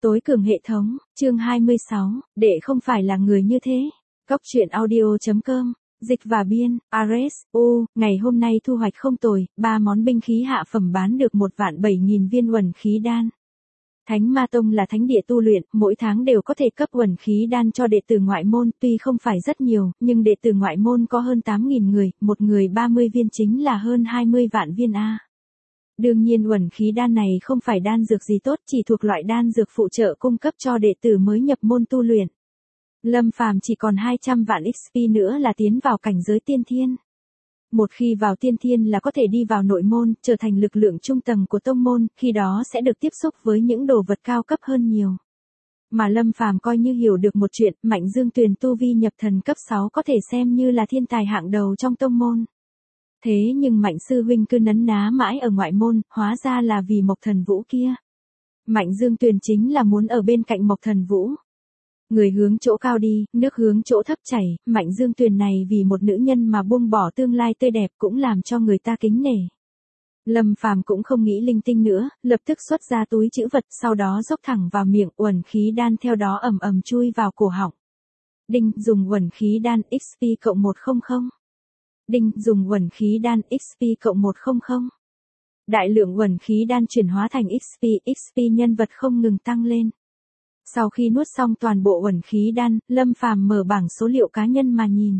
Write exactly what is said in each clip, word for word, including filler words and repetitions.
Tối cường hệ thống, chương hai mươi sáu, đệ không phải là người như thế. Cóc truyện audio chấm com, dịch và biên, Ares, U, ngày hôm nay thu hoạch không tồi, ba món binh khí hạ phẩm bán được một vạn bảy nghìn viên uẩn khí đan. Thánh Ma Tông là thánh địa tu luyện, mỗi tháng đều có thể cấp uẩn khí đan cho đệ tử ngoại môn, tuy không phải rất nhiều, nhưng đệ tử ngoại môn có hơn tám nghìn người, một người ba mươi viên chính là hơn hai mươi vạn viên A. Đương nhiên uẩn khí đan này không phải đan dược gì tốt, chỉ thuộc loại đan dược phụ trợ cung cấp cho đệ tử mới nhập môn tu luyện. Lâm Phàm chỉ còn hai trăm vạn ích pê nữa là tiến vào cảnh giới tiên thiên. Một khi vào tiên thiên là có thể đi vào nội môn, trở thành lực lượng trung tầng của tông môn, khi đó sẽ được tiếp xúc với những đồ vật cao cấp hơn nhiều. Mà Lâm Phàm coi như hiểu được một chuyện, Mạnh Dương Tuyền tu vi nhập thần cấp sáu có thể xem như là thiên tài hạng đầu trong tông môn. Thế nhưng Mạnh sư huynh cứ nấn ná mãi ở ngoại môn, hóa ra là vì Mộc Thần Vũ kia. Mạnh Dương Tuyền chính là muốn ở bên cạnh Mộc Thần Vũ. Người hướng chỗ cao đi, nước hướng chỗ thấp chảy, Mạnh Dương Tuyền này vì một nữ nhân mà buông bỏ tương lai tươi đẹp cũng làm cho người ta kính nể. Lâm Phàm cũng không nghĩ linh tinh nữa, lập tức xuất ra túi trữ vật, sau đó dốc thẳng vào miệng, uẩn khí đan theo đó ầm ầm chui vào cổ họng. Đinh, dùng uẩn khí đan ích pê cộng một trăm. Đinh, dùng uẩn khí đan ích pê cộng một trăm. Đại lượng uẩn khí đan chuyển hóa thành ích pê, ích pê nhân vật không ngừng tăng lên. Sau khi nuốt xong toàn bộ uẩn khí đan, Lâm Phàm mở bảng số liệu cá nhân mà nhìn.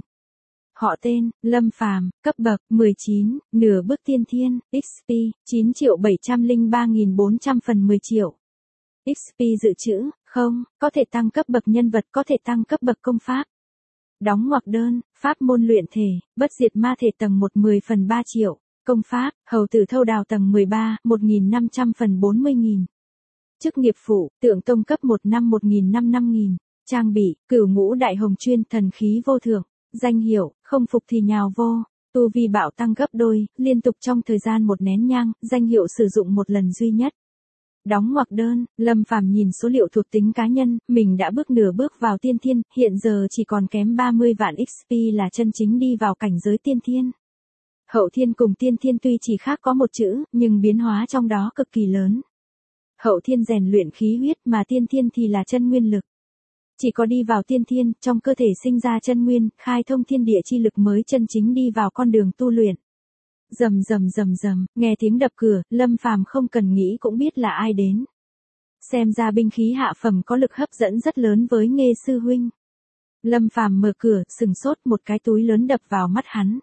Họ tên, Lâm Phàm, cấp bậc mười chín, nửa bước tiên thiên, ích pê chín triệu bảy trăm lẻ ba nghìn bốn trăm phần mười triệu. ích pê dự trữ, không, có thể tăng cấp bậc nhân vật, có thể tăng cấp bậc công pháp. Đóng ngoặc đơn, pháp môn luyện thể, bất diệt ma thể tầng một mười phần ba triệu, công pháp, hầu tử thâu đào tầng mười ba, một nghìn năm trăm phần bốn mươi nghìn. Chức nghiệp phụ, tượng tông cấp một năm một nghìn năm năm nghìn, trang bị, cửu ngũ đại hồng chuyên thần khí vô thượng, danh hiệu, không phục thì nhào vô, tu vi bạo tăng gấp đôi, liên tục trong thời gian một nén nhang, danh hiệu sử dụng một lần duy nhất. Đóng ngoặc đơn, Lâm Phàm nhìn số liệu thuộc tính cá nhân, mình đã bước nửa bước vào tiên thiên, hiện giờ chỉ còn kém ba mươi vạn ích pê là chân chính đi vào cảnh giới tiên thiên. Hậu thiên cùng tiên thiên tuy chỉ khác có một chữ, nhưng biến hóa trong đó cực kỳ lớn. Hậu thiên rèn luyện khí huyết mà tiên thiên thì là chân nguyên lực. Chỉ có đi vào tiên thiên, trong cơ thể sinh ra chân nguyên, khai thông thiên địa chi lực mới chân chính đi vào con đường tu luyện. Rầm rầm rầm rầm, nghe tiếng đập cửa, Lâm Phàm không cần nghĩ cũng biết là ai đến. Xem ra binh khí hạ phẩm có lực hấp dẫn rất lớn với Nghê sư huynh. Lâm Phàm mở cửa, sừng sốt, một cái túi lớn đập vào mắt hắn.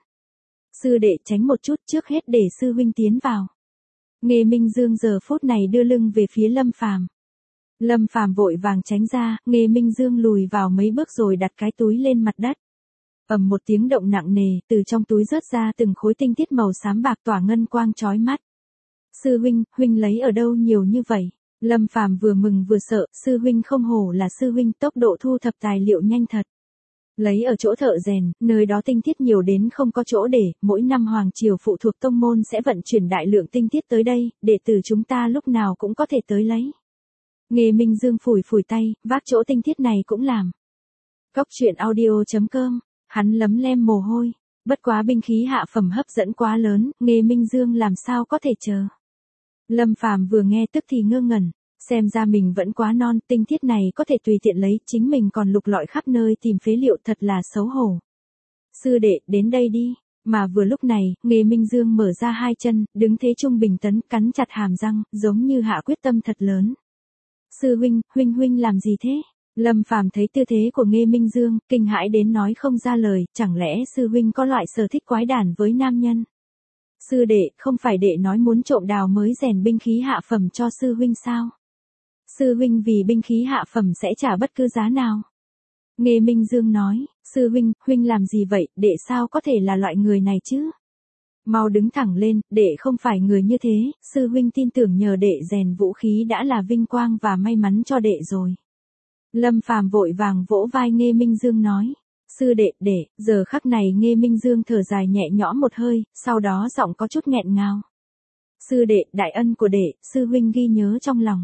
Sư đệ tránh một chút, trước hết để sư huynh tiến vào. Nghê Minh Dương giờ phút này đưa lưng về phía Lâm Phàm. Lâm Phàm vội vàng tránh ra, Nghê Minh Dương lùi vào mấy bước rồi đặt cái túi lên mặt đất. Ầm một tiếng động nặng nề, từ trong túi rớt ra từng khối tinh thiết màu xám bạc tỏa ngân quang chói mắt. Sư huynh, huynh lấy ở đâu nhiều như vậy? Lâm Phàm vừa mừng vừa sợ, sư huynh không hổ là sư huynh, tốc độ thu thập tài liệu nhanh thật. Lấy ở chỗ thợ rèn, nơi đó tinh thiết nhiều đến không có chỗ để, mỗi năm hoàng triều phụ thuộc tông môn sẽ vận chuyển đại lượng tinh thiết tới đây, đệ tử chúng ta lúc nào cũng có thể tới lấy. Nghê Minh Dương phủi phủi tay, vác chỗ tinh thiết này cũng làm. Cóc truyện audio chấm com, hắn lấm lem mồ hôi, bất quá binh khí hạ phẩm hấp dẫn quá lớn, Nghê Minh Dương làm sao có thể chờ. Lâm Phàm vừa nghe tức thì ngơ ngẩn, xem ra mình vẫn quá non, tinh thiết này có thể tùy tiện lấy, chính mình còn lục lọi khắp nơi tìm phế liệu, thật là xấu hổ. Sư đệ, đến đây đi. Mà vừa lúc này, Nghê Minh Dương mở ra hai chân, đứng thế trung bình tấn, cắn chặt hàm răng, giống như hạ quyết tâm thật lớn. Sư huynh, huynh huynh làm gì thế? Lâm Phàm thấy tư thế của Nghê Minh Dương, kinh hãi đến nói không ra lời, chẳng lẽ sư huynh có loại sở thích quái đản với nam nhân? Sư đệ, không phải đệ nói muốn trộm đào mới rèn binh khí hạ phẩm cho sư huynh sao? Sư huynh vì binh khí hạ phẩm sẽ trả bất cứ giá nào. Nghê Minh Dương nói, sư huynh, huynh làm gì vậy, đệ sao có thể là loại người này chứ? Mau đứng thẳng lên, đệ không phải người như thế, sư huynh tin tưởng nhờ đệ rèn vũ khí đã là vinh quang và may mắn cho đệ rồi. Lâm Phàm vội vàng vỗ vai Nghê Minh Dương nói, sư đệ, đệ, giờ khắc này Nghê Minh Dương thở dài nhẹ nhõm một hơi, sau đó giọng có chút nghẹn ngào. Sư đệ, đại ân của đệ, sư huynh ghi nhớ trong lòng.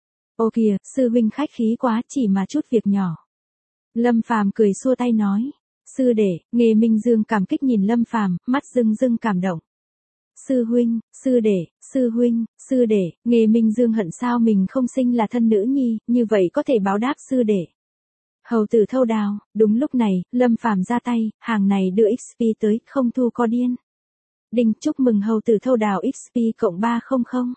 Ô kìa, sư huynh khách khí quá, chỉ mà chút việc nhỏ. Lâm Phàm cười xua tay nói, sư đệ, Nghê Minh Dương cảm kích nhìn Lâm Phàm, mắt rưng rưng cảm động. Sư huynh, sư đệ, sư huynh, sư đệ, Nghê Minh Dương hận sao mình không sinh là thân nữ nhi, như vậy có thể báo đáp sư đệ. Hầu tử thâu đào, đúng lúc này, Lâm Phàm ra tay, hàng này đưa ích pê tới, không thu co điên. Đinh, chúc mừng hầu tử thâu đào ích pê cộng ba trăm.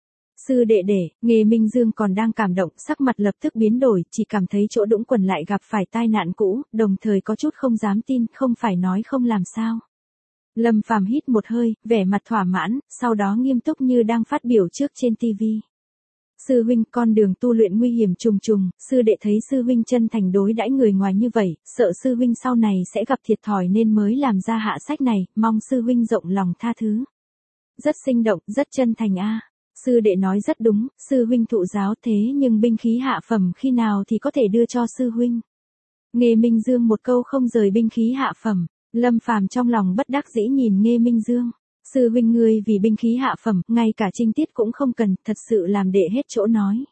Sư đệ đệ, Nghê Minh Dương còn đang cảm động, sắc mặt lập tức biến đổi, chỉ cảm thấy chỗ đũng quần lại gặp phải tai nạn cũ, đồng thời có chút không dám tin, không phải nói không làm sao. Lâm Phàm hít một hơi, vẻ mặt thỏa mãn, sau đó nghiêm túc như đang phát biểu trước trên ti vi. Sư huynh, con đường tu luyện nguy hiểm trùng trùng, sư đệ thấy sư huynh chân thành đối đãi người ngoài như vậy, sợ sư huynh sau này sẽ gặp thiệt thòi nên mới làm ra hạ sách này, mong sư huynh rộng lòng tha thứ. Rất sinh động, rất chân thành a. Sư đệ nói rất đúng, sư huynh thụ giáo thế nhưng binh khí hạ phẩm khi nào thì có thể đưa cho sư huynh. Nghê Minh Dương một câu không rời binh khí hạ phẩm, Lâm Phàm trong lòng bất đắc dĩ nhìn Nghê Minh Dương. Sư huynh ngươi vì binh khí hạ phẩm, ngay cả trinh tiết cũng không cần, thật sự làm đệ hết chỗ nói.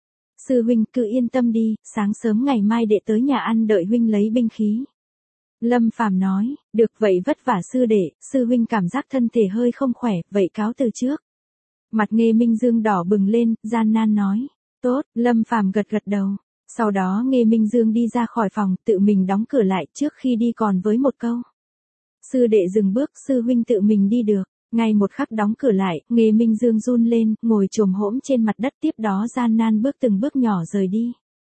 Sư huynh cứ yên tâm đi, sáng sớm ngày mai đệ tới nhà ăn đợi huynh lấy binh khí. Lâm Phàm nói, được vậy vất vả sư đệ, sư huynh cảm giác thân thể hơi không khỏe, vậy cáo từ trước. Mặt Nghê Minh Dương đỏ bừng lên, gian nan nói, tốt, Lâm Phàm gật gật đầu. Sau đó Nghê Minh Dương đi ra khỏi phòng, tự mình đóng cửa lại trước khi đi còn với một câu. Sư đệ dừng bước, sư huynh tự mình đi được. Ngay một khắc đóng cửa lại, Nghê Minh Dương run lên, ngồi chồm hổm trên mặt đất tiếp đó gian nan bước từng bước nhỏ rời đi.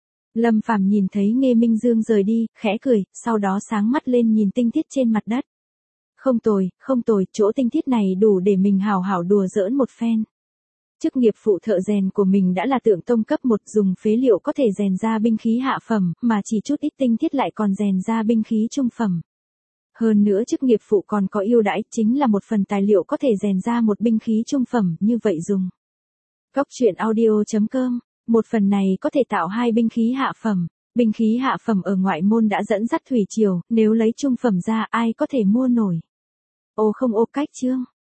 Lâm Phàm nhìn thấy Nghê Minh Dương rời đi, khẽ cười, sau đó sáng mắt lên nhìn tinh tiết trên mặt đất. Không tồi, không tồi, chỗ tinh tiết này đủ để mình hào hảo đùa giỡn một phen. Chức nghiệp phụ thợ rèn của mình đã là tượng tông cấp một, dùng phế liệu có thể rèn ra binh khí hạ phẩm, mà chỉ chút ít tinh tiết lại còn rèn ra binh khí trung phẩm. Hơn nữa chức nghiệp phụ còn có ưu đãi, chính là một phần tài liệu có thể rèn ra một binh khí trung phẩm, như vậy dùng. Góc truyện audio chấm com, một phần này có thể tạo hai binh khí hạ phẩm. Binh khí hạ phẩm ở ngoại môn đã dẫn dắt thủy triều, nếu lấy trung phẩm ra ai có thể mua nổi. Ô không ô cách chương.